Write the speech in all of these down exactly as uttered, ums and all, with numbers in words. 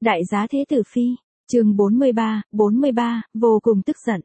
Đại giá Thế Tử Phi, chương bốn mươi ba, bốn mươi ba, vô cùng tức giận.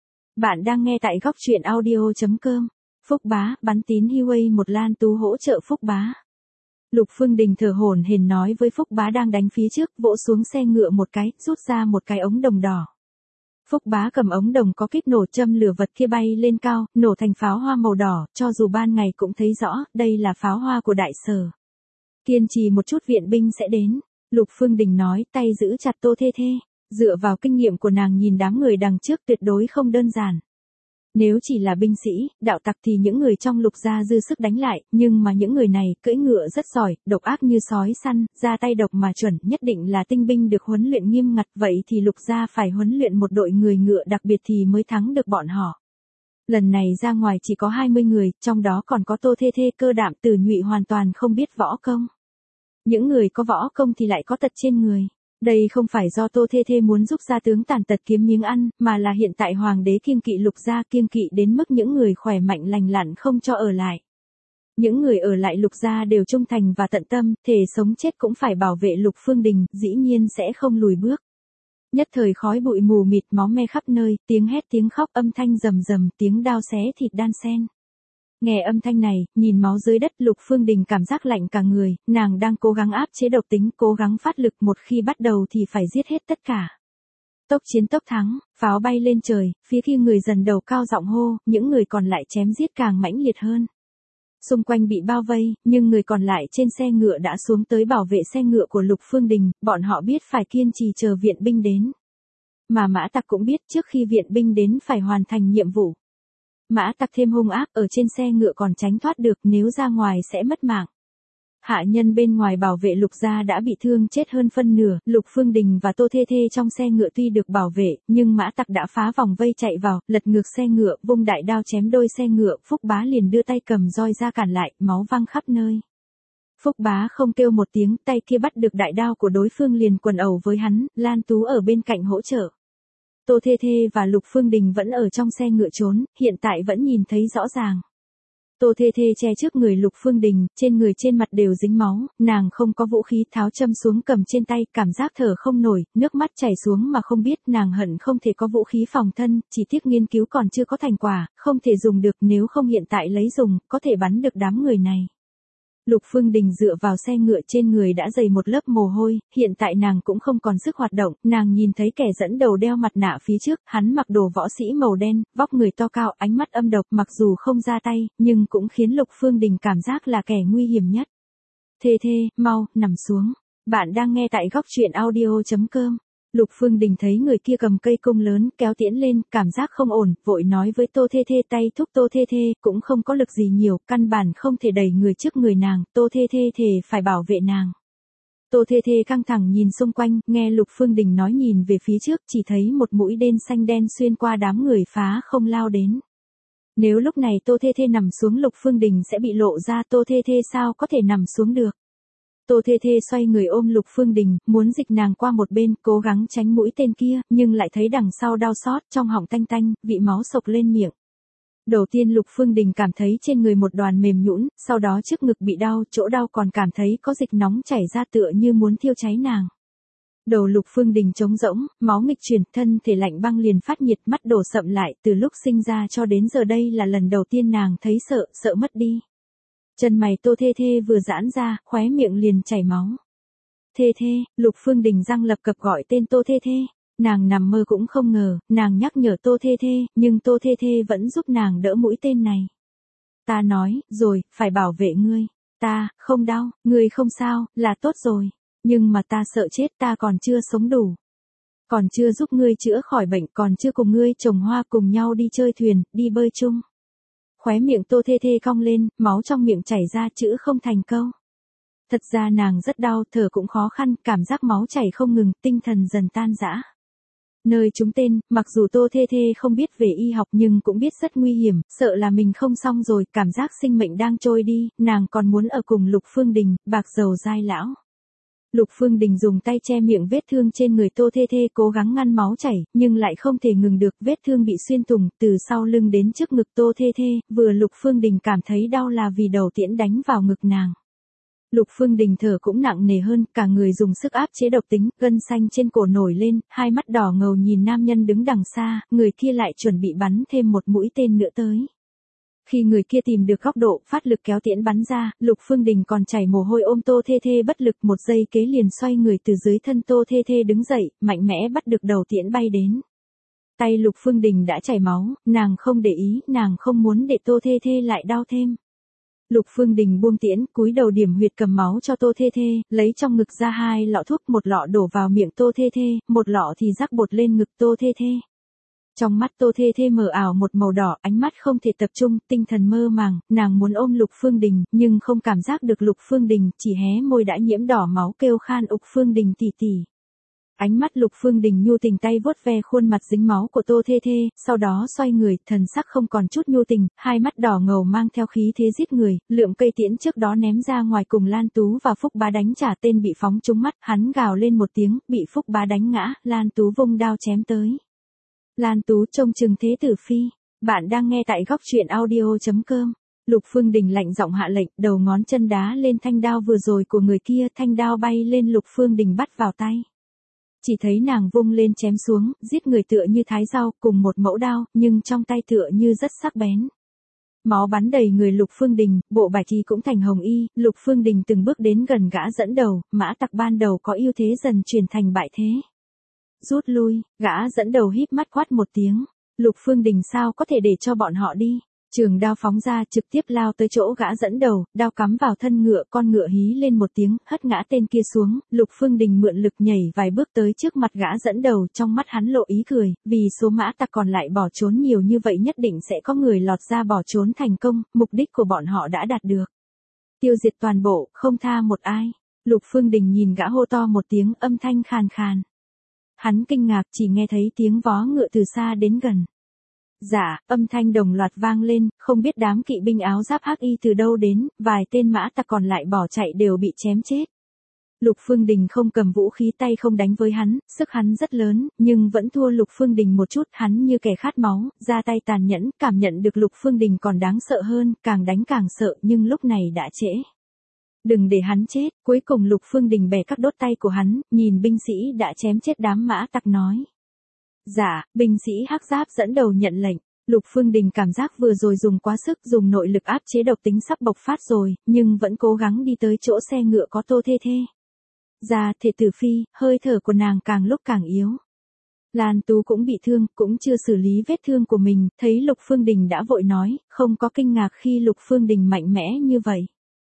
Bạn đang nghe tại góc truyện audio chấm com. Phúc Bá, bắn tín Huawei một Lan Tú hỗ trợ Phúc Bá. Lục Phương Đình thở hổn hển nói với Phúc Bá đang đánh phía trước, vỗ xuống xe ngựa một cái, rút ra một cái ống đồng đỏ. Phúc Bá cầm ống đồng có kíp nổ châm lửa vật kia bay lên cao, nổ thành pháo hoa màu đỏ, cho dù ban ngày cũng thấy rõ, đây là pháo hoa của Đại Sở. Kiên trì một chút viện binh sẽ đến. Lục Phương Đình nói, tay giữ chặt Tô Thê Thê, dựa vào kinh nghiệm của nàng nhìn đám người đằng trước tuyệt đối không đơn giản. Nếu chỉ là binh sĩ, đạo tặc thì những người trong Lục gia dư sức đánh lại, nhưng mà những người này cưỡi ngựa rất giỏi, độc ác như sói săn, ra tay độc mà chuẩn, nhất định là tinh binh được huấn luyện nghiêm ngặt, vậy thì Lục gia phải huấn luyện một đội người ngựa đặc biệt thì mới thắng được bọn họ. Lần này ra ngoài chỉ có hai mươi người, trong đó còn có Tô Thê Thê Cơ Đạm Tử Nhụy hoàn toàn không biết võ công. Những người có võ công thì lại có tật trên người. Đây không phải do Tô Thê Thê muốn giúp gia tướng tàn tật kiếm miếng ăn, mà là hiện tại hoàng đế kiêng kỵ Lục gia, kiêng kỵ đến mức những người khỏe mạnh lành lặn không cho ở lại. Những người ở lại Lục gia đều trung thành và tận tâm, thề sống chết cũng phải bảo vệ Lục Phương Đình, dĩ nhiên sẽ không lùi bước. Nhất thời khói bụi mù mịt, máu me khắp nơi, tiếng hét tiếng khóc, âm thanh rầm rầm, tiếng đao xé thịt đan xen. Nghe âm thanh này, nhìn máu dưới đất, Lục Phương Đình cảm giác lạnh cả người, nàng đang cố gắng áp chế độc tính, cố gắng phát lực, một khi bắt đầu thì phải giết hết tất cả. Tốc chiến tốc thắng, pháo bay lên trời, phía kia người dần đầu cao giọng hô, những người còn lại chém giết càng mãnh liệt hơn. Xung quanh bị bao vây, nhưng người còn lại trên xe ngựa đã xuống tới bảo vệ xe ngựa của Lục Phương Đình, bọn họ biết phải kiên trì chờ viện binh đến. Mà Mã Tặc cũng biết trước khi viện binh đến phải hoàn thành nhiệm vụ. Mã Tặc thêm hung ác, ở trên xe ngựa còn tránh thoát được, nếu ra ngoài sẽ mất mạng. Hạ nhân bên ngoài bảo vệ Lục gia đã bị thương chết hơn phân nửa, Lục Phương Đình và Tô Thê Thê trong xe ngựa tuy được bảo vệ, nhưng Mã Tặc đã phá vòng vây chạy vào, lật ngược xe ngựa, vung đại đao chém đôi xe ngựa, Phúc Bá liền đưa tay cầm roi ra cản lại, máu văng khắp nơi. Phúc Bá không kêu một tiếng, tay kia bắt được đại đao của đối phương liền quần ẩu với hắn, Lan Tú ở bên cạnh hỗ trợ. Tô Thê Thê và Lục Phương Đình vẫn ở trong xe ngựa trốn, hiện tại vẫn nhìn thấy rõ ràng. Tô Thê Thê che trước người Lục Phương Đình, trên người trên mặt đều dính máu, nàng không có vũ khí, tháo châm xuống cầm trên tay, cảm giác thở không nổi, nước mắt chảy xuống mà không biết, nàng hận không thể có vũ khí phòng thân, chỉ tiếc nghiên cứu còn chưa có thành quả, không thể dùng được, nếu không hiện tại lấy dùng, có thể bắn được đám người này. Lục Phương Đình dựa vào xe ngựa, trên người đã dày một lớp mồ hôi, hiện tại nàng cũng không còn sức hoạt động, nàng nhìn thấy kẻ dẫn đầu đeo mặt nạ phía trước, hắn mặc đồ võ sĩ màu đen, vóc người to cao, ánh mắt âm độc, mặc dù không ra tay, nhưng cũng khiến Lục Phương Đình cảm giác là kẻ nguy hiểm nhất. Thê Thê, mau, nằm xuống. Bạn đang nghe tại góc truyện audio chấm com. Lục Phương Đình thấy người kia cầm cây cung lớn, kéo tiễn lên, cảm giác không ổn, vội nói với Tô Thê Thê, tay thúc Tô Thê Thê, cũng không có lực gì nhiều, căn bản không thể đẩy người trước người nàng, Tô Thê Thê thề phải bảo vệ nàng. Tô Thê Thê căng thẳng nhìn xung quanh, nghe Lục Phương Đình nói nhìn về phía trước, chỉ thấy một mũi tên xanh đen xuyên qua đám người phá không lao đến. Nếu lúc này Tô Thê Thê nằm xuống Lục Phương Đình sẽ bị lộ ra, Tô Thê Thê sao có thể nằm xuống được. Tô Thê Thê xoay người ôm Lục Phương Đình, muốn dịch nàng qua một bên, cố gắng tránh mũi tên kia, nhưng lại thấy đằng sau đau xót, trong họng tanh tanh, vị máu sộc lên miệng. Đầu tiên Lục Phương Đình cảm thấy trên người một đoàn mềm nhũn, sau đó trước ngực bị đau, chỗ đau còn cảm thấy có dịch nóng chảy ra tựa như muốn thiêu cháy nàng. Đầu Lục Phương Đình trống rỗng, máu nghịch chuyển, thân thể lạnh băng liền phát nhiệt, mắt đổ sậm lại, từ lúc sinh ra cho đến giờ đây là lần đầu tiên nàng thấy sợ, sợ mất đi. Chân mày Tô Thê Thê vừa giãn ra, khóe miệng liền chảy máu. Thê Thê, Lục Phương Đình răng lập cập gọi tên Tô Thê Thê. Nàng nằm mơ cũng không ngờ, nàng nhắc nhở Tô Thê Thê, nhưng Tô Thê Thê vẫn giúp nàng đỡ mũi tên này. Ta nói, rồi, phải bảo vệ ngươi. Ta, không đau, ngươi không sao, là tốt rồi. Nhưng mà ta sợ chết, ta còn chưa sống đủ. Còn chưa giúp ngươi chữa khỏi bệnh, còn chưa cùng ngươi trồng hoa cùng nhau đi chơi thuyền, đi bơi chung. Khóe miệng Tô Thê Thê cong lên, máu trong miệng chảy ra chữ không thành câu. Thật ra nàng rất đau, thở cũng khó khăn, cảm giác máu chảy không ngừng, tinh thần dần tan rã. Nơi trúng tên, mặc dù Tô Thê Thê không biết về y học nhưng cũng biết rất nguy hiểm, sợ là mình không xong rồi, cảm giác sinh mệnh đang trôi đi, nàng còn muốn ở cùng Lục Phương Đình, bạc dầu dai lão. Lục Phương Đình dùng tay che miệng vết thương trên người Tô Thê Thê, cố gắng ngăn máu chảy, nhưng lại không thể ngừng được, vết thương bị xuyên thủng từ sau lưng đến trước ngực Tô Thê Thê, vừa Lục Phương Đình cảm thấy đau là vì đầu tiễn đánh vào ngực nàng. Lục Phương Đình thở cũng nặng nề hơn, cả người dùng sức áp chế độc tính, gân xanh trên cổ nổi lên, hai mắt đỏ ngầu nhìn nam nhân đứng đằng xa, người kia lại chuẩn bị bắn thêm một mũi tên nữa tới. Khi người kia tìm được góc độ, phát lực kéo tiễn bắn ra, Lục Phương Đình còn chảy mồ hôi ôm Tô Thê Thê bất lực, một giây kế liền xoay người từ dưới thân Tô Thê Thê đứng dậy, mạnh mẽ bắt được đầu tiễn bay đến. Tay Lục Phương Đình đã chảy máu, nàng không để ý, nàng không muốn để Tô Thê Thê lại đau thêm. Lục Phương Đình buông tiễn, cúi đầu điểm huyệt cầm máu cho Tô Thê Thê, lấy trong ngực ra hai lọ thuốc, một lọ đổ vào miệng Tô Thê Thê, một lọ thì rắc bột lên ngực Tô Thê Thê. Trong mắt Tô Thê Thê mờ ảo một màu đỏ, ánh mắt không thể tập trung, tinh thần mơ màng, nàng muốn ôm Lục Phương Đình, nhưng không cảm giác được Lục Phương Đình, chỉ hé môi đã nhiễm đỏ máu kêu khan Ục Phương Đình tỉ tỉ. Ánh mắt Lục Phương Đình nhu tình tay vuốt ve khuôn mặt dính máu của Tô Thê Thê, sau đó xoay người, thần sắc không còn chút nhu tình, hai mắt đỏ ngầu mang theo khí thế giết người, lượm cây tiễn trước đó ném ra ngoài cùng Lan Tú và Phúc Bá đánh trả tên bị phóng trúng mắt, hắn gào lên một tiếng, bị Phúc Bá đánh ngã, Lan Tú vung đao chém tới. Lan Tú trông chừng thế tử phi, bạn đang nghe tại góc truyện audio chấm com. Lục Phương Đình lạnh giọng hạ lệnh, đầu ngón chân đá lên thanh đao vừa rồi của người kia, thanh đao bay lên Lục Phương Đình bắt vào tay. Chỉ thấy nàng vung lên chém xuống, giết người tựa như thái rau, cùng một mẫu đao, nhưng trong tay tựa như rất sắc bén. Máu bắn đầy người Lục Phương Đình, bộ bài thi cũng thành hồng y, Lục Phương Đình từng bước đến gần gã dẫn đầu, mã tặc ban đầu có ưu thế dần chuyển thành bại thế. Rút lui, gã dẫn đầu híp mắt quát một tiếng, Lục Phương Đình sao có thể để cho bọn họ đi. Trường đao phóng ra trực tiếp lao tới chỗ gã dẫn đầu, đao cắm vào thân ngựa, con ngựa hí lên một tiếng, hất ngã tên kia xuống, Lục Phương Đình mượn lực nhảy vài bước tới trước mặt gã dẫn đầu, trong mắt hắn lộ ý cười, vì số mã tặc còn lại bỏ trốn nhiều như vậy nhất định sẽ có người lọt ra bỏ trốn thành công, mục đích của bọn họ đã đạt được. Tiêu diệt toàn bộ, không tha một ai. Lục Phương Đình nhìn gã hô to một tiếng, âm thanh khàn khàn. Hắn kinh ngạc chỉ nghe thấy tiếng vó ngựa từ xa đến gần. Dạ, âm thanh đồng loạt vang lên, không biết đám kỵ binh áo giáp hắc y từ đâu đến, vài tên mã tặc còn lại bỏ chạy đều bị chém chết. Lục Phương Đình không cầm vũ khí tay không đánh với hắn, sức hắn rất lớn, nhưng vẫn thua Lục Phương Đình một chút, hắn như kẻ khát máu, ra tay tàn nhẫn, cảm nhận được Lục Phương Đình còn đáng sợ hơn, càng đánh càng sợ, nhưng lúc này đã trễ. Đừng để hắn chết, cuối cùng Lục Phương Đình bẻ các đốt tay của hắn, nhìn binh sĩ đã chém chết đám mã tặc nói. Dạ, binh sĩ hắc giáp dẫn đầu nhận lệnh. Lục Phương Đình cảm giác vừa rồi dùng quá sức, dùng nội lực áp chế độc tính sắp bộc phát rồi, nhưng vẫn cố gắng đi tới chỗ xe ngựa có Tô Thê Thê. Dạ, thể tử phi, hơi thở của nàng càng lúc càng yếu. Lan Tú cũng bị thương, cũng chưa xử lý vết thương của mình, thấy Lục Phương Đình đã vội nói, không có kinh ngạc khi Lục Phương Đình mạnh mẽ như vậy.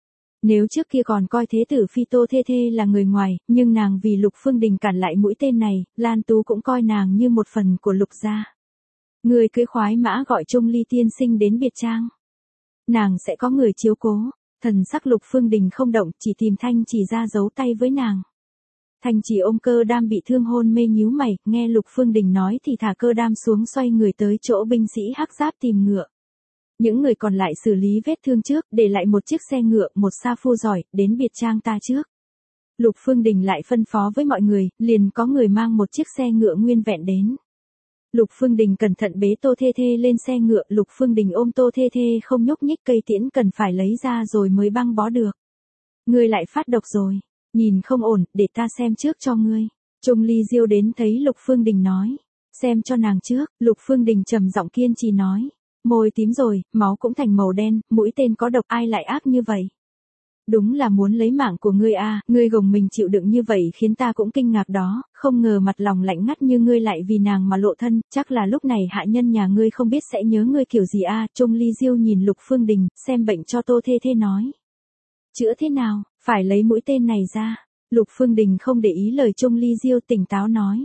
Nếu trước kia còn coi thế tử phi Tô Thê Thê là người ngoài, nhưng nàng vì Lục Phương Đình cản lại mũi tên này, Lan Tú cũng coi nàng như một phần của Lục gia. Người cưới khoái mã gọi Trung Ly tiên sinh đến biệt trang. Nàng sẽ có người chiếu cố. Thần sắc Lục Phương Đình không động, chỉ tìm Thanh Chỉ ra giấu tay với nàng. Thanh Chỉ ôm Cơ Đam bị thương hôn mê nhíu mày, nghe Lục Phương Đình nói thì thả Cơ Đam xuống xoay người tới chỗ binh sĩ hắc giáp tìm ngựa. Những người còn lại xử lý vết thương trước, để lại một chiếc xe ngựa, một sa phu giỏi, đến biệt trang ta trước. Lục Phương Đình lại phân phó với mọi người, liền có người mang một chiếc xe ngựa nguyên vẹn đến. Lục Phương Đình cẩn thận bế Tô Thê Thê lên xe ngựa, Lục Phương Đình ôm Tô Thê Thê không nhúc nhích, cây tiễn cần phải lấy ra rồi mới băng bó được. Ngươi lại phát độc rồi, nhìn không ổn, để ta xem trước cho ngươi. Trung Ly Diêu đến thấy Lục Phương Đình nói, xem cho nàng trước, Lục Phương Đình trầm giọng kiên trì nói. Môi tím rồi, máu cũng thành màu đen, mũi tên có độc, ai lại ác như vậy? Đúng là muốn lấy mạng của ngươi à, ngươi gồng mình chịu đựng như vậy khiến ta cũng kinh ngạc đó, không ngờ mặt lòng lạnh ngắt như ngươi lại vì nàng mà lộ thân, chắc là lúc này hạ nhân nhà ngươi không biết sẽ nhớ ngươi kiểu gì à. Trung Ly Diêu nhìn Lục Phương Đình, xem bệnh cho Tô Thê Thê nói. Chữa thế nào, phải lấy mũi tên này ra. Lục Phương Đình không để ý lời Trung Ly Diêu, tỉnh táo nói.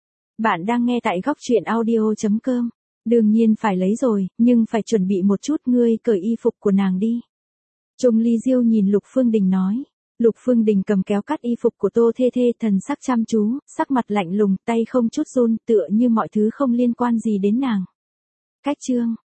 Bạn đang nghe tại góc truyện audio chấm com. Đương nhiên phải lấy rồi, nhưng phải chuẩn bị một chút, ngươi cởi y phục của nàng đi. Trung Ly Diêu nhìn Lục Phương Đình nói. Lục Phương Đình cầm kéo cắt y phục của Tô Thê Thê, thần sắc chăm chú, sắc mặt lạnh lùng, tay không chút run, tựa như mọi thứ không liên quan gì đến nàng. Cách chương